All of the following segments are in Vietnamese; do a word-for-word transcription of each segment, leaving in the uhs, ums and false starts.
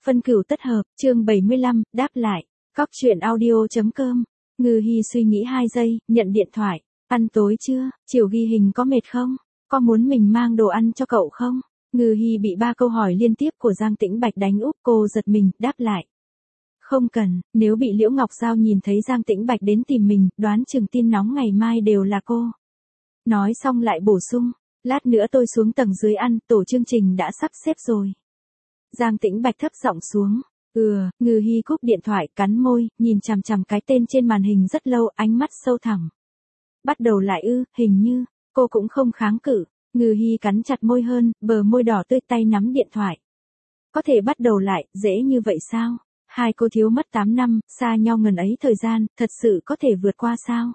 phân cửu tất hợp, chương bảy mươi lăm, đáp lại. Cóc truyện audio.com. Ngư Hi suy nghĩ hai giây, nhận điện thoại. Ăn tối chưa? Chiều ghi hình có mệt không? Có muốn mình mang đồ ăn cho cậu không? Ngư Hi bị ba câu hỏi liên tiếp của Giang Tĩnh Bạch đánh úp, cô giật mình, đáp lại. Không cần, nếu bị Liễu Ngọc Giao nhìn thấy Giang Tĩnh Bạch đến tìm mình, đoán chừng tin nóng ngày mai đều là cô. Nói xong lại bổ sung, lát nữa tôi xuống tầng dưới ăn, tổ chương trình đã sắp xếp rồi. Giang Tĩnh Bạch thấp giọng xuống. Ừ, Ngư Hi cúp điện thoại, cắn môi, nhìn chằm chằm cái tên trên màn hình rất lâu, ánh mắt sâu thẳm. Bắt đầu lại ư, hình như, cô cũng không kháng cự. Ngư Hi cắn chặt môi hơn, bờ môi đỏ tươi, tay nắm điện thoại. Có thể bắt đầu lại, dễ như vậy sao? Hai cô thiếu mất tám năm, xa nhau ngần ấy thời gian, thật sự có thể vượt qua sao?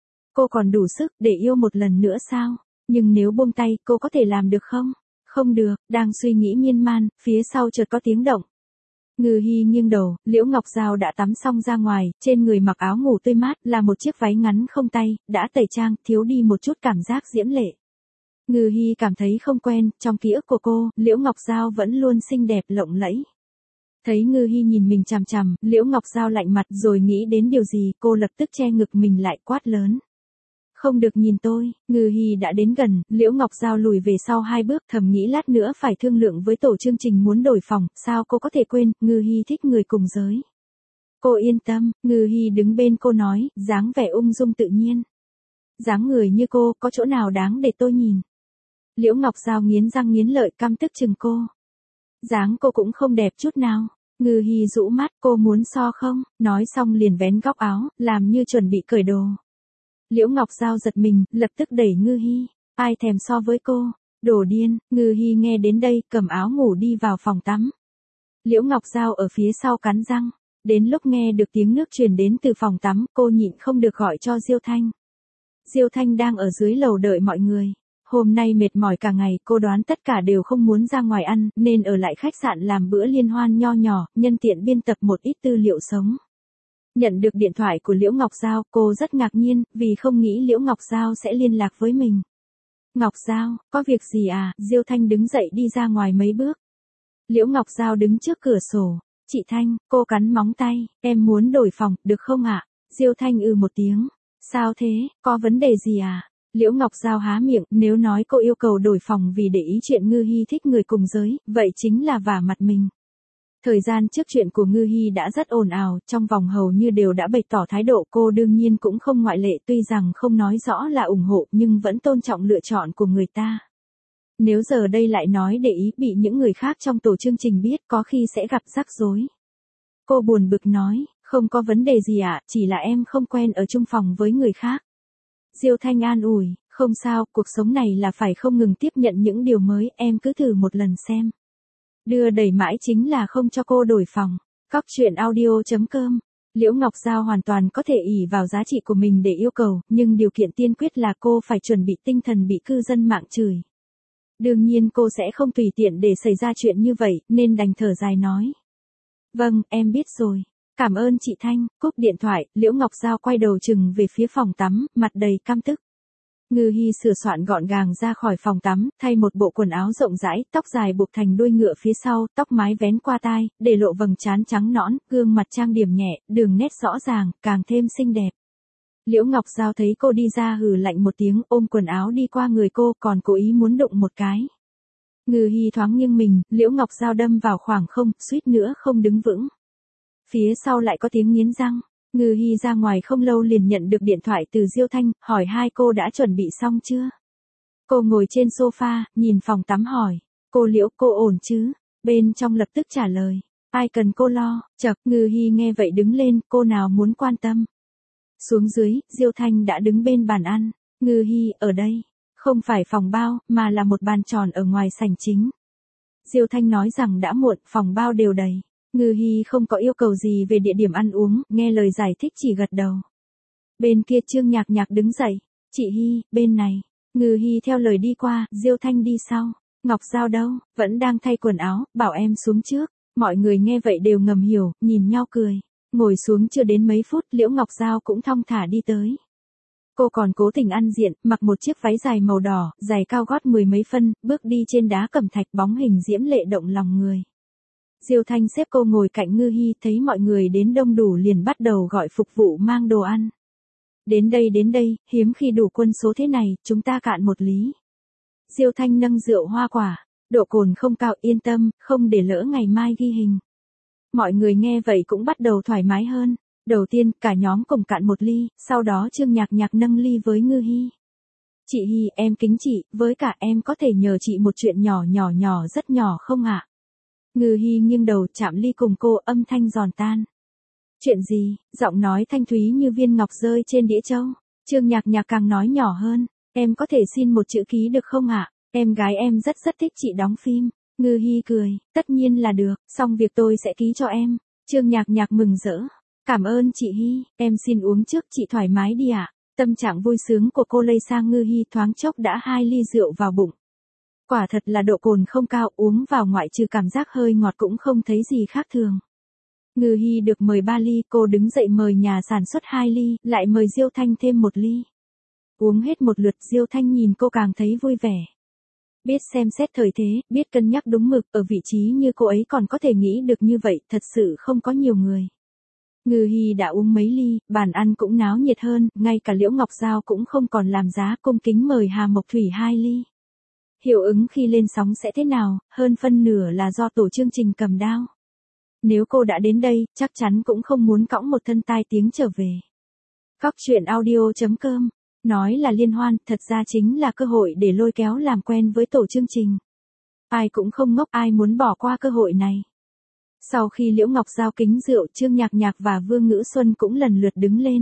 Cô còn đủ sức để yêu một lần nữa sao? Nhưng nếu buông tay, cô có thể làm được không? Không được, đang suy nghĩ miên man, phía sau chợt có tiếng động. Ngư Hi nghiêng đầu, Liễu Ngọc Giao đã tắm xong ra ngoài, trên người mặc áo ngủ tươi mát, là một chiếc váy ngắn không tay, đã tẩy trang, thiếu đi một chút cảm giác diễm lệ. Ngư Hi cảm thấy không quen, trong ký ức của cô, Liễu Ngọc Giao vẫn luôn xinh đẹp lộng lẫy. Thấy Ngư Hi nhìn mình chằm chằm, Liễu Ngọc Giao lạnh mặt rồi nghĩ đến điều gì, cô lập tức che ngực mình lại, quát lớn. Không được nhìn tôi. Ngư Hi đã đến gần, Liễu Ngọc Giao lùi về sau hai bước, thầm nghĩ lát nữa phải thương lượng với tổ chương trình muốn đổi phòng, sao cô có thể quên, Ngư Hi thích người cùng giới. Cô yên tâm, Ngư Hi đứng bên cô nói, dáng vẻ ung dung tự nhiên. Dáng người như cô, có chỗ nào đáng để tôi nhìn. Liễu Ngọc Giao nghiến răng nghiến lợi, căm tức chừng cô. Dáng cô cũng không đẹp chút nào. Ngư Hi rũ mắt, cô muốn so không, nói xong liền vén góc áo, làm như chuẩn bị cởi đồ. Liễu Ngọc Giao giật mình, lập tức đẩy Ngư Hi, ai thèm so với cô, đồ điên. Ngư Hi nghe đến đây, cầm áo ngủ đi vào phòng tắm. Liễu Ngọc Giao ở phía sau cắn răng, đến lúc nghe được tiếng nước truyền đến từ phòng tắm, cô nhịn không được gọi cho Diêu Thanh. Diêu Thanh đang ở dưới lầu đợi mọi người. Hôm nay mệt mỏi cả ngày, cô đoán tất cả đều không muốn ra ngoài ăn, nên ở lại khách sạn làm bữa liên hoan nho nhỏ, nhân tiện biên tập một ít tư liệu sống. Nhận được điện thoại của Liễu Ngọc Giao, cô rất ngạc nhiên, vì không nghĩ Liễu Ngọc Giao sẽ liên lạc với mình. Ngọc Giao, có việc gì à? Diêu Thanh đứng dậy đi ra ngoài mấy bước. Liễu Ngọc Giao đứng trước cửa sổ. Chị Thanh, cô cắn móng tay, em muốn đổi phòng, được không ạ? Diêu Thanh ừ một tiếng. Sao thế, có vấn đề gì à? Liễu Ngọc Giao há miệng, nếu nói cô yêu cầu đổi phòng vì để ý chuyện Ngư Hi thích người cùng giới, vậy chính là vả mặt mình. Thời gian trước chuyện của Ngư Hi đã rất ồn ào, trong vòng hầu như đều đã bày tỏ thái độ, cô đương nhiên cũng không ngoại lệ, tuy rằng không nói rõ là ủng hộ nhưng vẫn tôn trọng lựa chọn của người ta. Nếu giờ đây lại nói để ý, bị những người khác trong tổ chương trình biết, có khi sẽ gặp rắc rối. Cô buồn bực nói, không có vấn đề gì ạ, chỉ là em không quen ở chung phòng với người khác. Diêu Thanh an ủi, không sao, cuộc sống này là phải không ngừng tiếp nhận những điều mới, em cứ thử một lần xem. Đưa đẩy mãi chính là không cho cô đổi phòng. Cóc truyện audio.com. Liễu Ngọc Giao hoàn toàn có thể ỷ vào giá trị của mình để yêu cầu, nhưng điều kiện tiên quyết là cô phải chuẩn bị tinh thần bị cư dân mạng chửi. Đương nhiên cô sẽ không tùy tiện để xảy ra chuyện như vậy, nên đành thở dài nói. Vâng, em biết rồi. Cảm ơn chị Thanh. Cúp điện thoại, Liễu Ngọc Giao quay đầu chừng về phía phòng tắm, mặt đầy căm tức. Ngư Hi sửa soạn gọn gàng ra khỏi phòng tắm, thay một bộ quần áo rộng rãi, tóc dài buộc thành đuôi ngựa phía sau, tóc mái vén qua tai, để lộ vầng trán trắng nõn, gương mặt trang điểm nhẹ, đường nét rõ ràng, càng thêm xinh đẹp. Liễu Ngọc Giao thấy cô đi ra hừ lạnh một tiếng, ôm quần áo đi qua người cô, còn cố ý muốn đụng một cái. Ngư Hi thoáng nghiêng mình, Liễu Ngọc Giao đâm vào khoảng không, suýt nữa không đứng vững. Phía sau lại có tiếng nghiến răng. Ngư Hi ra ngoài không lâu liền nhận được điện thoại từ Diêu Thanh, hỏi hai cô đã chuẩn bị xong chưa? Cô ngồi trên sofa, nhìn phòng tắm hỏi. Cô Liễu, cô ổn chứ? Bên trong lập tức trả lời. Ai cần cô lo, chậc. Ngư Hi nghe vậy đứng lên, cô nào muốn quan tâm. Xuống dưới, Diêu Thanh đã đứng bên bàn ăn. Ngư Hi, ở đây. Không phải phòng bao, mà là một bàn tròn ở ngoài sảnh chính. Diêu Thanh nói rằng đã muộn, phòng bao đều đầy. Ngư Hi không có yêu cầu gì về địa điểm ăn uống, nghe lời giải thích chỉ gật đầu. Bên kia Trương Nhạc Nhạc đứng dậy. Chị Hi, bên này. Ngư Hi theo lời đi qua, Diêu Thanh đi sau. Ngọc Giao đâu, vẫn đang thay quần áo, bảo em xuống trước. Mọi người nghe vậy đều ngầm hiểu, nhìn nhau cười. Ngồi xuống chưa đến mấy phút, Liễu Ngọc Giao cũng thong thả đi tới. Cô còn cố tình ăn diện, mặc một chiếc váy dài màu đỏ, giày cao gót mười mấy phân, bước đi trên đá cẩm thạch, bóng hình diễm lệ động lòng người. Diêu Thanh xếp cô ngồi cạnh Ngư Hi, thấy mọi người đến đông đủ liền bắt đầu gọi phục vụ mang đồ ăn. Đến đây đến đây, hiếm khi đủ quân số thế này, chúng ta cạn một lý. Diêu Thanh nâng rượu hoa quả, độ cồn không cao, yên tâm, không để lỡ ngày mai ghi hình. Mọi người nghe vậy cũng bắt đầu thoải mái hơn. Đầu tiên, cả nhóm cùng cạn một ly, sau đó Trương Nhạc Nhạc nâng ly với Ngư Hi. Chị Hi, em kính chị, với cả em có thể nhờ chị một chuyện nhỏ nhỏ nhỏ rất nhỏ không ạ? Ngư Hi nghiêng đầu chạm ly cùng cô, âm thanh giòn tan. Chuyện gì? Giọng nói thanh thúy như viên ngọc rơi trên đĩa châu. Trương Nhạc Nhạc càng nói nhỏ hơn. Em có thể xin một chữ ký được không ạ? Em gái em rất rất thích chị đóng phim. Ngư Hi cười, tất nhiên là được, xong việc tôi sẽ ký cho em. Trương Nhạc Nhạc mừng rỡ. Cảm ơn chị Hi, em xin uống trước, chị thoải mái đi ạ. Tâm trạng vui sướng của cô lây sang Ngư Hi, thoáng chốc đã hai ly rượu vào bụng. Quả thật là độ cồn không cao, uống vào ngoại trừ cảm giác hơi ngọt cũng không thấy gì khác thường. Ngư Hi được mời ba ly, cô đứng dậy mời nhà sản xuất hai ly, lại mời Diêu Thanh thêm một ly. Uống hết một lượt, Diêu Thanh nhìn cô càng thấy vui vẻ. Biết xem xét thời thế, biết cân nhắc đúng mực, ở vị trí như cô ấy còn có thể nghĩ được như vậy, thật sự không có nhiều người. Ngư Hi đã uống mấy ly, bàn ăn cũng náo nhiệt hơn, ngay cả Liễu Ngọc Giao cũng không còn làm giá, cung kính mời Hà Mộc Thủy hai ly. Hiệu ứng khi lên sóng sẽ thế nào, hơn phân nửa là do tổ chương trình cầm đao. Nếu cô đã đến đây, chắc chắn cũng không muốn cõng một thân tai tiếng trở về. Góc truyện audio chấm com. Nói là liên hoan, thật ra chính là cơ hội để lôi kéo làm quen với tổ chương trình. Ai cũng không ngốc, ai muốn bỏ qua cơ hội này. Sau khi Liễu Ngọc Giao kính rượu, Trương Nhạc Nhạc và Vương Ngữ Xuân cũng lần lượt đứng lên.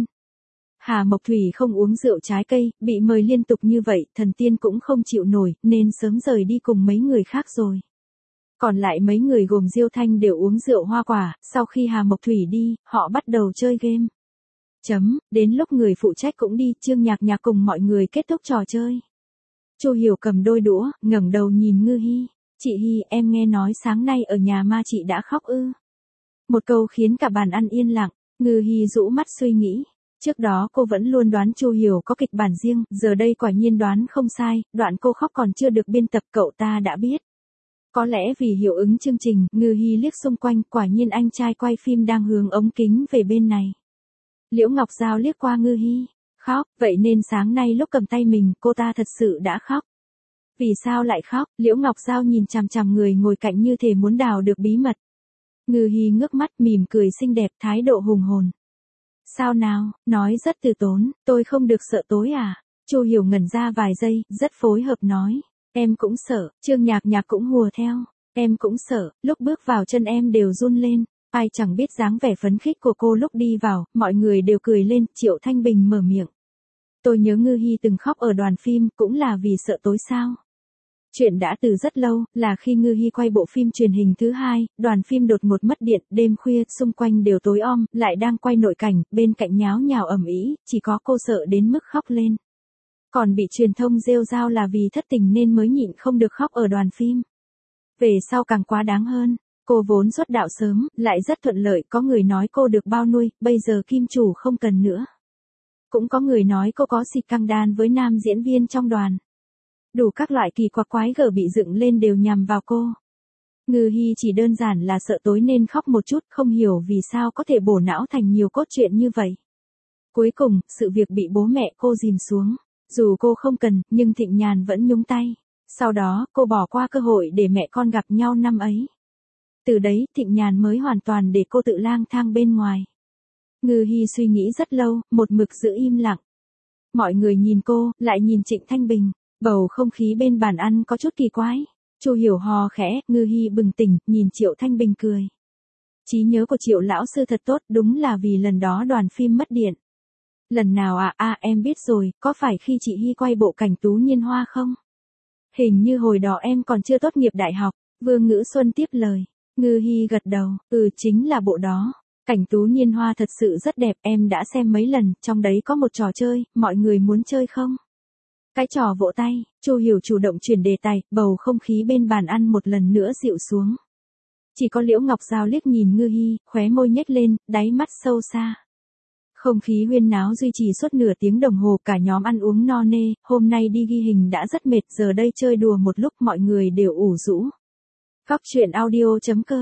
Hà Mộc Thủy không uống rượu trái cây, bị mời liên tục như vậy, thần tiên cũng không chịu nổi, nên sớm rời đi cùng mấy người khác rồi. Còn lại mấy người gồm Diêu Thanh đều uống rượu hoa quả, sau khi Hà Mộc Thủy đi, họ bắt đầu chơi game. Chấm, đến lúc người phụ trách cũng đi, Trương Nhạc Nhạc cùng mọi người kết thúc trò chơi. Chu Hiểu cầm đôi đũa, ngẩng đầu nhìn Ngư Hi. Chị Hi, em nghe nói sáng nay ở nhà ma chị đã khóc ư. Một câu khiến cả bàn ăn yên lặng, Ngư Hi rũ mắt suy nghĩ. Trước đó cô vẫn luôn đoán Chu Hiểu có kịch bản riêng, giờ đây quả nhiên đoán không sai, đoạn cô khóc còn chưa được biên tập cậu ta đã biết. Có lẽ vì hiệu ứng chương trình, Ngư Hi liếc xung quanh, quả nhiên anh trai quay phim đang hướng ống kính về bên này. Liễu Ngọc Giao liếc qua Ngư Hi, khóc, vậy nên sáng nay lúc cầm tay mình, cô ta thật sự đã khóc. Vì sao lại khóc? Liễu Ngọc Giao nhìn chằm chằm người ngồi cạnh như thể muốn đào được bí mật. Ngư Hi ngước mắt mỉm cười xinh đẹp, thái độ hùng hồn. Sao nào, nói rất từ tốn, tôi không được sợ tối à? Chu Hiểu ngẩn ra vài giây, rất phối hợp nói. Em cũng sợ, Trương Nhạc Nhạc cũng hùa theo. Em cũng sợ, lúc bước vào chân em đều run lên. Ai chẳng biết dáng vẻ phấn khích của cô lúc đi vào, mọi người đều cười lên, Triệu Thanh Bình mở miệng. Tôi nhớ Ngư Hi từng khóc ở đoàn phim, cũng là vì sợ tối sao. Chuyện đã từ rất lâu, là khi Ngư Hi quay bộ phim truyền hình thứ hai, đoàn phim đột ngột mất điện, đêm khuya, xung quanh đều tối om, lại đang quay nội cảnh, bên cạnh nháo nhào ầm ĩ, chỉ có cô sợ đến mức khóc lên. Còn bị truyền thông rêu rao là vì thất tình nên mới nhịn không được khóc ở đoàn phim. Về sau càng quá đáng hơn, cô vốn xuất đạo sớm, lại rất thuận lợi, có người nói cô được bao nuôi, bây giờ kim chủ không cần nữa. Cũng có người nói cô có xịt căng đan với nam diễn viên trong đoàn. Đủ các loại kỳ quặc quái gở bị dựng lên đều nhằm vào cô. Ngư Hi chỉ đơn giản là sợ tối nên khóc một chút, không hiểu vì sao có thể bổ não thành nhiều cốt truyện như vậy. Cuối cùng, sự việc bị bố mẹ cô dìm xuống. Dù cô không cần, nhưng Thịnh Nhàn vẫn nhúng tay. Sau đó, cô bỏ qua cơ hội để mẹ con gặp nhau năm ấy. Từ đấy, Thịnh Nhàn mới hoàn toàn để cô tự lang thang bên ngoài. Ngư Hi suy nghĩ rất lâu, một mực giữ im lặng. Mọi người nhìn cô, lại nhìn Trịnh Thanh Bình. Bầu không khí bên bàn ăn có chút kỳ quái. Chu Hiểu hò khẽ, Ngư Hi bừng tỉnh, nhìn Triệu Thanh Bình cười. Trí nhớ của Triệu lão sư thật tốt, đúng là vì lần đó đoàn phim mất điện. Lần nào à, à em biết rồi, có phải khi chị Hi quay bộ Cảnh Tú Niên Hoa không? Hình như hồi đó em còn chưa tốt nghiệp đại học, Vương Ngữ Xuân tiếp lời. Ngư Hi gật đầu, ừ chính là bộ đó. Cảnh Tú Niên Hoa thật sự rất đẹp, em đã xem mấy lần, trong đấy có một trò chơi, mọi người muốn chơi không? Cái trò vỗ tay, Chu Hiểu chủ động chuyển đề tài, bầu không khí bên bàn ăn một lần nữa dịu xuống. Chỉ có Liễu Ngọc Giao liếc nhìn Ngư Hi, khóe môi nhếch lên, đáy mắt sâu xa. Không khí huyên náo duy trì suốt nửa tiếng đồng hồ, cả nhóm ăn uống no nê, hôm nay đi ghi hình đã rất mệt, giờ đây chơi đùa một lúc mọi người đều ủ rũ. Góc truyện audio chấm com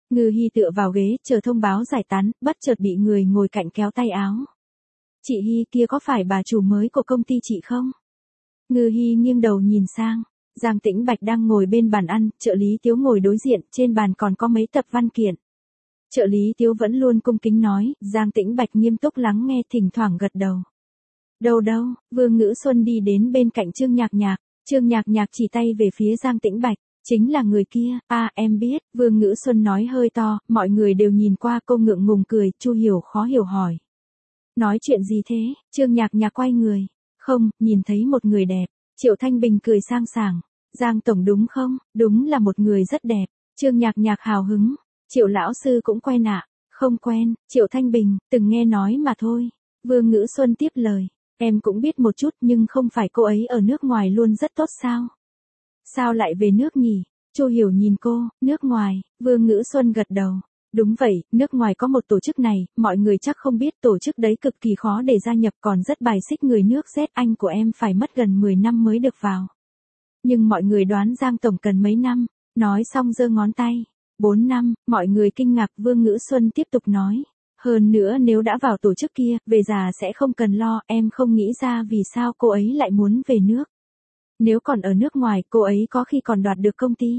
Ngư Hi tựa vào ghế, chờ thông báo giải tán, bất chợt bị người ngồi cạnh kéo tay áo. Chị Hi kia có phải bà chủ mới của công ty chị không? Ngư Hi nghiêng đầu nhìn sang. Giang Tĩnh Bạch đang ngồi bên bàn ăn, trợ lý Tiếu ngồi đối diện, trên bàn còn có mấy tập văn kiện. Trợ lý Tiếu vẫn luôn cung kính nói, Giang Tĩnh Bạch nghiêm túc lắng nghe, thỉnh thoảng gật đầu. Đâu đâu, Vương Ngữ Xuân đi đến bên cạnh Trương Nhạc Nhạc, Trương Nhạc Nhạc chỉ tay về phía Giang Tĩnh Bạch, chính là người kia, à em biết, Vương Ngữ Xuân nói hơi to, mọi người đều nhìn qua, cô ngượng ngùng cười, Chu Hiểu khó hiểu hỏi. Nói chuyện gì thế? Trương Nhạc Nhạc quay người, không, nhìn thấy một người đẹp, Triệu Thanh Bình cười sang sảng, Giang Tổng đúng không, đúng là một người rất đẹp, Trương Nhạc Nhạc hào hứng, Triệu Lão Sư cũng quen ạ, không quen, Triệu Thanh Bình, từng nghe nói mà thôi, Vương Ngữ Xuân tiếp lời. Em cũng biết một chút nhưng không phải cô ấy ở nước ngoài luôn rất tốt sao? Sao lại về nước nhỉ? Chu Hiểu nhìn cô, nước ngoài, Vương Ngữ Xuân gật đầu. Đúng vậy, nước ngoài có một tổ chức này, mọi người chắc không biết tổ chức đấy cực kỳ khó để gia nhập còn rất bài xích người nước Z, anh của em phải mất gần mười năm mới được vào. Nhưng mọi người đoán Giang Tổng cần mấy năm, nói xong giơ ngón tay. Bốn năm, mọi người kinh ngạc. Vương Ngữ Xuân tiếp tục nói. Hơn nữa nếu đã vào tổ chức kia, về già sẽ không cần lo, em không nghĩ ra vì sao cô ấy lại muốn về nước. Nếu còn ở nước ngoài, cô ấy có khi còn đoạt được công ty.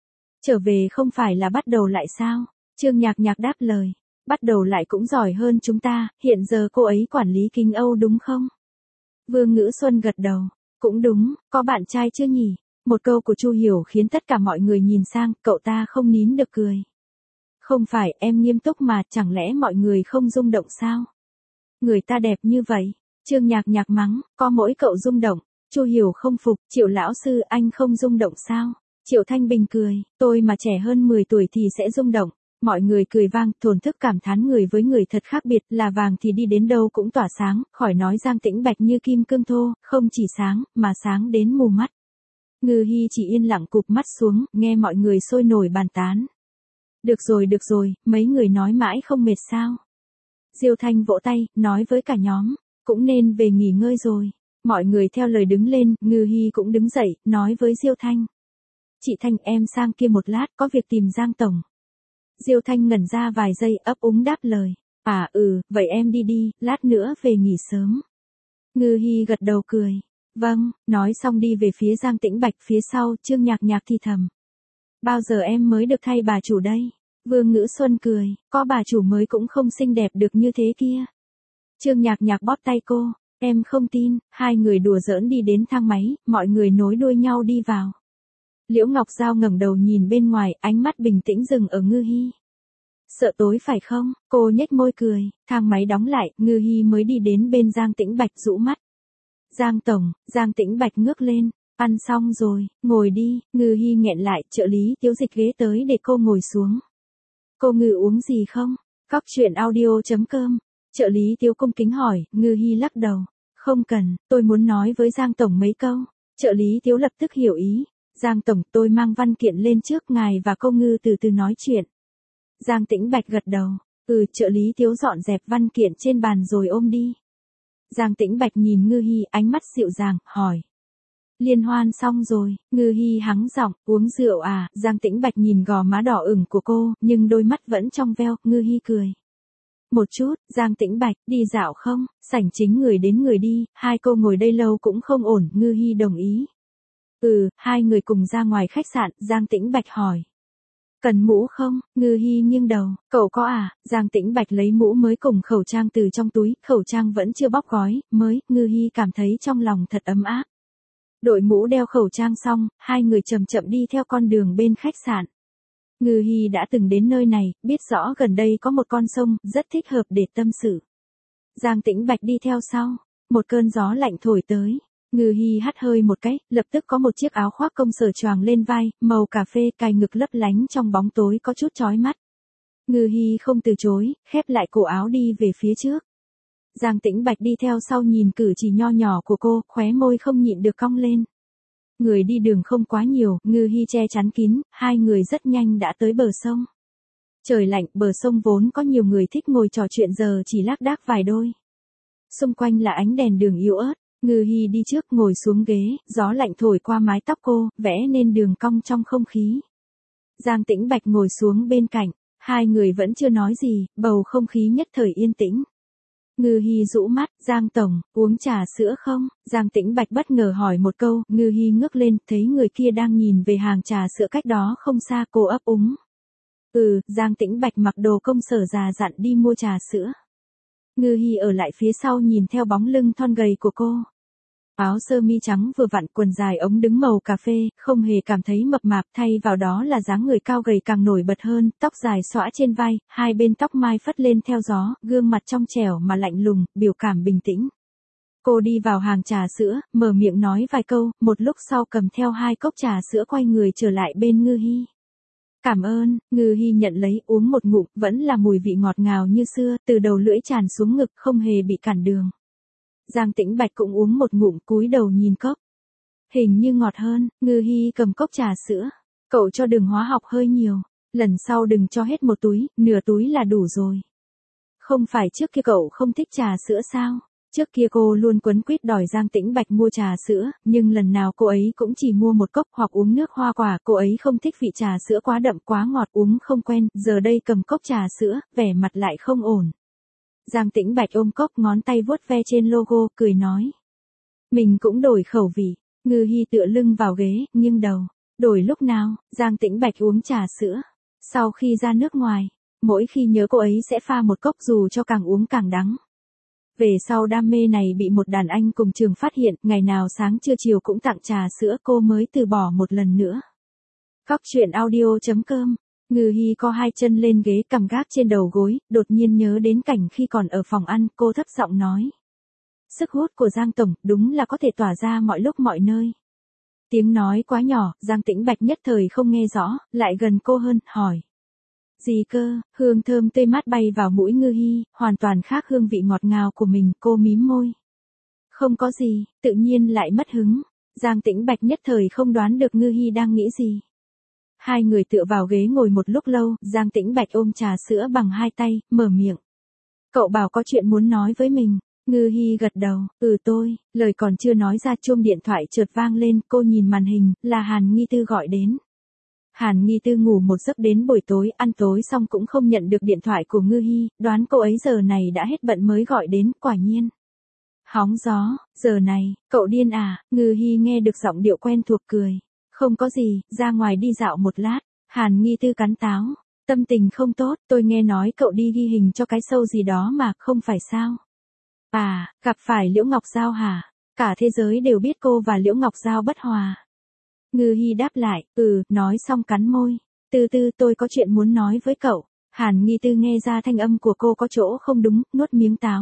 Trở về không phải là bắt đầu lại sao? Trương Nhạc Nhạc đáp lời. Bắt đầu lại cũng giỏi hơn chúng ta, hiện giờ cô ấy quản lý Kinh Âu đúng không? Vương Ngữ Xuân gật đầu. Cũng đúng, có bạn trai chưa nhỉ? Một câu của Chu Hiểu khiến tất cả mọi người nhìn sang, cậu ta không nín được cười. Không phải, em nghiêm túc mà, chẳng lẽ mọi người không rung động sao? Người ta đẹp như vậy. Trương Nhạc Nhạc mắng, có mỗi cậu rung động. Chu Hiểu không phục, Triệu Lão Sư anh không rung động sao? Triệu Thanh Bình cười, tôi mà trẻ hơn mười tuổi thì sẽ rung động. Mọi người cười vang, thổn thức cảm thán người với người thật khác biệt, là vàng thì đi đến đâu cũng tỏa sáng, khỏi nói Giang Tĩnh Bạch như kim cương thô, không chỉ sáng, mà sáng đến mù mắt. Ngư Hi chỉ yên lặng cụp mắt xuống, nghe mọi người sôi nổi bàn tán. Được rồi được rồi, mấy người nói mãi không mệt sao? Diêu Thanh vỗ tay, nói với cả nhóm, cũng nên về nghỉ ngơi rồi. Mọi người theo lời đứng lên, Ngư Hi cũng đứng dậy, nói với Diêu Thanh. Chị Thanh em sang kia một lát, có việc tìm Giang Tổng. Diêu Thanh ngẩn ra vài giây, ấp úng đáp lời. À ừ, vậy em đi đi, lát nữa về nghỉ sớm. Ngư Hi gật đầu cười. Vâng, nói xong đi về phía Giang Tĩnh Bạch, phía sau, Trương Nhạc Nhạc thì thầm. Bao giờ em mới được thay bà chủ đây? Vương Ngữ Xuân cười, có bà chủ mới cũng không xinh đẹp được như thế kia. Trương Nhạc Nhạc bóp tay cô, em không tin, hai người đùa giỡn đi đến thang máy, mọi người nối đuôi nhau đi vào. Liễu Ngọc Giao ngẩng đầu nhìn bên ngoài, ánh mắt bình tĩnh dừng ở Ngư Hi. Sợ tối phải không? Cô nhếch môi cười, thang máy đóng lại, Ngư Hi mới đi đến bên Giang Tĩnh Bạch rũ mắt. Giang Tổng, Giang Tĩnh Bạch ngước lên, ăn xong rồi, ngồi đi, Ngư Hi nghẹn lại, trợ lý Tiếu dịch ghế tới để cô ngồi xuống. Cô Ngư uống gì không? Cóc truyện audio chấm com. Trợ lý Tiếu cung kính hỏi, Ngư Hi lắc đầu. Không cần, tôi muốn nói với Giang Tổng mấy câu. Trợ lý Tiếu lập tức hiểu ý. Giang Tổng, tôi mang văn kiện lên trước ngài và cô Ngư từ từ nói chuyện. Giang Tĩnh Bạch gật đầu. Ừ, trợ lý Tiếu dọn dẹp văn kiện trên bàn rồi ôm đi. Giang Tĩnh Bạch nhìn Ngư Hi, ánh mắt dịu dàng, hỏi. Liên hoan xong rồi, Ngư Hi hắng giọng, uống rượu à? Giang Tĩnh Bạch nhìn gò má đỏ ửng của cô, nhưng đôi mắt vẫn trong veo. Ngư Hi cười. Một chút, Giang Tĩnh Bạch, đi dạo không? Sảnh chính người đến người đi, hai cô ngồi đây lâu cũng không ổn. Ngư Hi đồng ý. Ừ, hai người cùng ra ngoài khách sạn. Giang Tĩnh Bạch hỏi. Cần mũ không? Ngư Hi nghiêng đầu, cậu có à? Giang Tĩnh Bạch lấy mũ mới cùng khẩu trang từ trong túi, khẩu trang vẫn chưa bóc gói, mới. Ngư Hi cảm thấy trong lòng thật ấm áp. Đội mũ đeo khẩu trang xong, hai người chậm chậm đi theo con đường bên khách sạn. Ngư Hi đã từng đến nơi này, biết rõ gần đây có một con sông, rất thích hợp để tâm sự. Giang Tĩnh Bạch đi theo sau, một cơn gió lạnh thổi tới. Ngư Hi hắt hơi một cái, lập tức có một chiếc áo khoác công sở choàng lên vai, màu cà phê, cài ngực lấp lánh trong bóng tối có chút chói mắt. Ngư Hi không từ chối, khép lại cổ áo đi về phía trước. Giang Tĩnh Bạch đi theo sau nhìn cử chỉ nho nhỏ của cô, khóe môi không nhịn được cong lên. Người đi đường không quá nhiều, Ngư Hi che chắn kín, hai người rất nhanh đã tới bờ sông. Trời lạnh, bờ sông vốn có nhiều người thích ngồi trò chuyện giờ chỉ lác đác vài đôi. Xung quanh là ánh đèn đường yếu ớt, Ngư Hi đi trước ngồi xuống ghế, gió lạnh thổi qua mái tóc cô, vẽ nên đường cong trong không khí. Giang Tĩnh Bạch ngồi xuống bên cạnh, Hai người vẫn chưa nói gì, bầu không khí nhất thời yên tĩnh. Ngư Hi rũ mắt, Giang tổng, uống trà sữa không? Giang Tĩnh Bạch bất ngờ hỏi một câu, Ngư Hi ngước lên, thấy người kia đang nhìn về hàng trà sữa cách đó không xa, cô ấp úng. Ừ, Giang Tĩnh Bạch mặc đồ công sở già dặn đi mua trà sữa. Ngư Hi ở lại phía sau nhìn theo bóng lưng thon gầy của cô. Áo sơ mi trắng vừa vặn, quần dài ống đứng màu cà phê, không hề cảm thấy mập mạp, thay vào đó là dáng người cao gầy càng nổi bật hơn, tóc dài xõa trên vai, hai bên tóc mai phất lên theo gió, gương mặt trong trẻo mà lạnh lùng, biểu cảm bình tĩnh. Cô đi vào hàng trà sữa, mở miệng nói vài câu, một lúc sau cầm theo hai cốc trà sữa quay người trở lại bên Ngư Hi. Cảm ơn, Ngư Hi nhận lấy, uống một ngụm, vẫn là mùi vị ngọt ngào như xưa, từ đầu lưỡi tràn xuống ngực, không hề bị cản đường. Giang Tĩnh Bạch cũng uống một ngụm, cúi đầu nhìn cốc. Hình như ngọt hơn, Ngư Hi cầm cốc trà sữa. Cậu cho đường hóa học hơi nhiều, lần sau đừng cho hết một túi, nửa túi là đủ rồi. Không phải trước kia cậu không thích trà sữa sao? Trước kia cô luôn quấn quýt đòi Giang Tĩnh Bạch mua trà sữa, nhưng lần nào cô ấy cũng chỉ mua một cốc hoặc uống nước hoa quả, cô ấy không thích vị trà sữa quá đậm quá ngọt, uống không quen, giờ đây cầm cốc trà sữa, vẻ mặt lại không ổn. Giang Tĩnh Bạch ôm cốc, ngón tay vuốt ve trên logo, cười nói. Mình cũng đổi khẩu vị. Ngư Hi tựa lưng vào ghế, nghiêng đầu. Đổi lúc nào? Giang Tĩnh Bạch uống trà sữa. Sau khi ra nước ngoài, mỗi khi nhớ cô ấy sẽ pha một cốc, dù cho càng uống càng đắng. Về sau đam mê này bị một đàn anh cùng trường phát hiện, ngày nào sáng trưa chiều cũng tặng trà sữa, cô mới từ bỏ một lần nữa. Cóc truyện audio chấm com. Ngư Hi co hai chân lên ghế, cằm gác trên đầu gối, đột nhiên nhớ đến cảnh khi còn ở phòng ăn, cô thấp giọng nói. Sức hút của Giang tổng, đúng là có thể tỏa ra mọi lúc mọi nơi. Tiếng nói quá nhỏ, Giang Tĩnh Bạch nhất thời không nghe rõ, lại gần cô hơn, hỏi. Gì cơ? Hương thơm tươi mát bay vào mũi Ngư Hi, hoàn toàn khác hương vị ngọt ngào của mình, cô mím môi. Không có gì, tự nhiên lại mất hứng. Giang Tĩnh Bạch nhất thời không đoán được Ngư Hi đang nghĩ gì. Hai người tựa vào ghế ngồi một lúc lâu, Giang Tĩnh Bạch ôm trà sữa bằng hai tay, mở miệng. Cậu bảo có chuyện muốn nói với mình. Ngư Hi gật đầu, ừ tôi, lời còn chưa nói ra chuông điện thoại chợt vang lên, cô nhìn màn hình, là Hàn Nghi Tư gọi đến. Hàn Nghi Tư ngủ một giấc đến buổi tối, ăn tối xong cũng không nhận được điện thoại của Ngư Hi, đoán cô ấy giờ này đã hết bận mới gọi đến, quả nhiên. Hóng gió, giờ này, cậu điên à? Ngư Hi nghe được giọng điệu quen thuộc cười. Không có gì, ra ngoài đi dạo một lát. Hàn Nghi Tư cắn táo. Tâm tình không tốt, tôi nghe nói cậu đi ghi hình cho cái show gì đó mà, không phải sao? À, gặp phải Liễu Ngọc Giao hả? Cả thế giới đều biết cô và Liễu Ngọc Giao bất hòa. Ngư Hi đáp lại, ừ, nói xong cắn môi. Từ từ, tôi có chuyện muốn nói với cậu. Hàn Nghi Tư nghe ra thanh âm của cô có chỗ không đúng, nuốt miếng táo.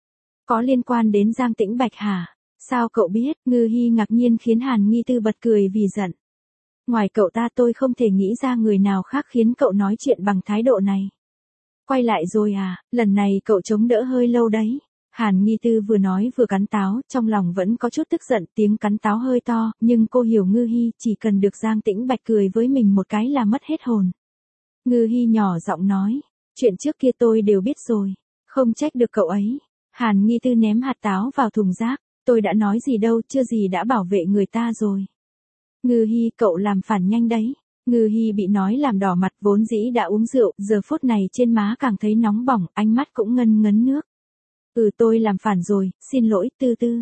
Có liên quan đến Giang Tĩnh Bạch hả? Sao cậu biết? Ngư Hi ngạc nhiên khiến Hàn Nghi Tư bật cười vì giận. Ngoài cậu ta tôi không thể nghĩ ra người nào khác khiến cậu nói chuyện bằng thái độ này. Quay lại rồi à, lần này cậu chống đỡ hơi lâu đấy. Hàn Nghi Tư vừa nói vừa cắn táo, trong lòng vẫn có chút tức giận, tiếng cắn táo hơi to, nhưng cô hiểu Ngư Hi chỉ cần được Giang Tĩnh Bạch cười với mình một cái là mất hết hồn. Ngư Hi nhỏ giọng nói, chuyện trước kia tôi đều biết rồi, không trách được cậu ấy. Hàn Nghi Tư ném hạt táo vào thùng rác, tôi đã nói gì đâu, chưa gì đã bảo vệ người ta rồi. Ngư Hi, cậu làm phản nhanh đấy. Ngư Hi bị nói làm đỏ mặt, vốn dĩ đã uống rượu, giờ phút này trên má càng thấy nóng bỏng, ánh mắt cũng ngân ngấn nước. Ừ tôi làm phản rồi, xin lỗi, Tư Tư.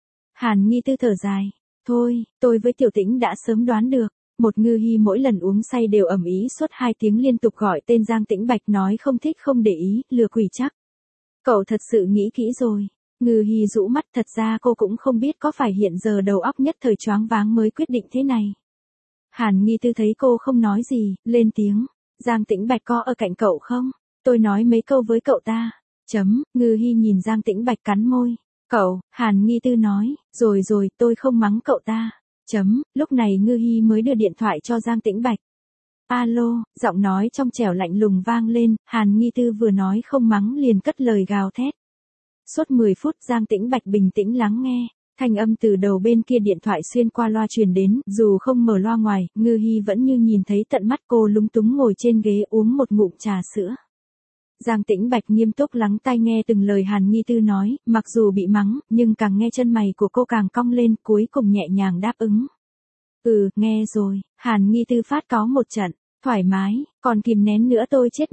Hàn Nghi Tư thở dài. Thôi, tôi với Tiểu Tĩnh đã sớm đoán được. Một Ngư Hi mỗi lần uống say đều ầm ĩ suốt hai tiếng liên tục gọi tên Giang Tĩnh Bạch, nói không thích không để ý, lừa quỷ chắc. Cậu thật sự nghĩ kỹ rồi. Ngư Hi rũ mắt, thật ra cô cũng không biết có phải hiện giờ đầu óc nhất thời choáng váng mới quyết định thế này. Hàn Nghi Tư thấy cô không nói gì, lên tiếng. Giang Tĩnh Bạch có ở cạnh cậu không? Tôi nói mấy câu với cậu ta. Chấm, Ngư Hi nhìn Giang Tĩnh Bạch cắn môi. Cậu, Hàn Nghi Tư nói, rồi rồi, tôi không mắng cậu ta. Chấm, lúc này Ngư Hi mới đưa điện thoại cho Giang Tĩnh Bạch. Alo, giọng nói trong trẻo lạnh lùng vang lên, Hàn Nghi Tư vừa nói không mắng liền cất lời gào thét. Suốt mười phút Giang Tĩnh Bạch bình tĩnh lắng nghe, thanh âm từ đầu bên kia điện thoại xuyên qua loa truyền đến, dù không mở loa ngoài, Ngư Hi vẫn như nhìn thấy tận mắt cô lúng túng ngồi trên ghế uống một ngụm trà sữa. Giang Tĩnh Bạch nghiêm túc lắng tai nghe từng lời Hàn Nghi Tư nói, mặc dù bị mắng, nhưng càng nghe chân mày của cô càng cong lên, cuối cùng nhẹ nhàng đáp ứng. Ừ, nghe rồi, Hàn Nghi Tư phát có một trận, thoải mái, còn kìm nén nữa tôi chết mất.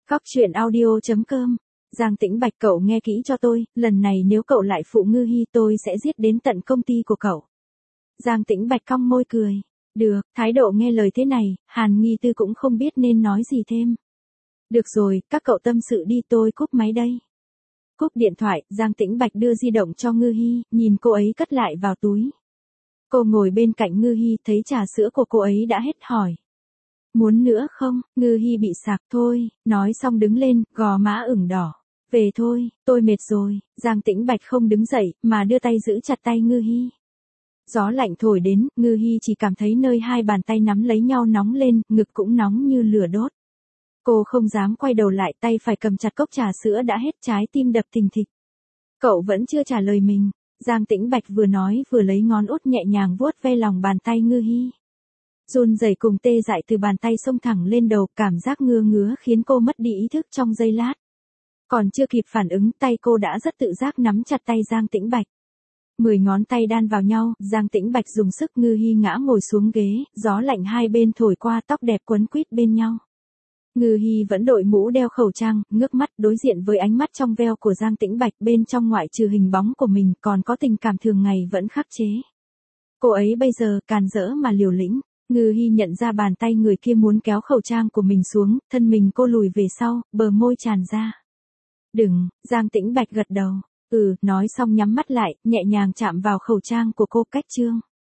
Cóc truyện audio chấm com. Giang Tĩnh Bạch, cậu nghe kỹ cho tôi, lần này nếu cậu lại phụ Ngư Hi tôi sẽ giết đến tận công ty của cậu. Giang Tĩnh Bạch cong môi cười. Được, thái độ nghe lời thế này, Hàn Nghi Tư cũng không biết nên nói gì thêm. Được rồi, các cậu tâm sự đi, tôi cúp máy đây. Cúp điện thoại, Giang Tĩnh Bạch đưa di động cho Ngư Hi, nhìn cô ấy cất lại vào túi. Cô ngồi bên cạnh Ngư Hi, thấy trà sữa của cô ấy đã hết, hỏi. Muốn nữa không? Ngư Hi bị sặc. Thôi, nói xong đứng lên, gò má ửng đỏ. Về thôi, tôi mệt rồi. Giang Tĩnh Bạch không đứng dậy, mà đưa tay giữ chặt tay Ngư Hi. Gió lạnh thổi đến, Ngư Hi chỉ cảm thấy nơi hai bàn tay nắm lấy nhau nóng lên, ngực cũng nóng như lửa đốt. Cô không dám quay đầu lại, tay phải cầm chặt cốc trà sữa đã hết, trái tim đập thình thịch. Cậu vẫn chưa trả lời mình. Giang Tĩnh Bạch vừa nói vừa lấy ngón út nhẹ nhàng vuốt ve lòng bàn tay Ngư Hi. Run rẩy cùng tê dại từ bàn tay xông thẳng lên đầu, cảm giác ngứa ngứa khiến cô mất đi ý thức trong giây lát. Còn chưa kịp phản ứng, tay cô đã rất tự giác nắm chặt tay Giang Tĩnh Bạch. Mười ngón tay đan vào nhau, Giang Tĩnh Bạch dùng sức. Ngư Hi ngã ngồi xuống ghế, gió lạnh hai bên thổi qua, tóc đẹp quấn quýt bên nhau. Ngư Hi vẫn đội mũ đeo khẩu trang, ngước mắt đối diện với ánh mắt trong veo của Giang Tĩnh Bạch, bên trong ngoại trừ hình bóng của mình còn có tình cảm thường ngày vẫn khắc chế. Cô ấy bây giờ càn rỡ mà liều lĩnh. Ngư Hi nhận ra bàn tay người kia muốn kéo khẩu trang của mình xuống, thân mình cô lùi về sau, bờ môi tràn ra. Đừng, Giang Tĩnh Bạch gật đầu. Ừ, nói xong nhắm mắt lại, nhẹ nhàng chạm vào khẩu trang của cô. Cách chương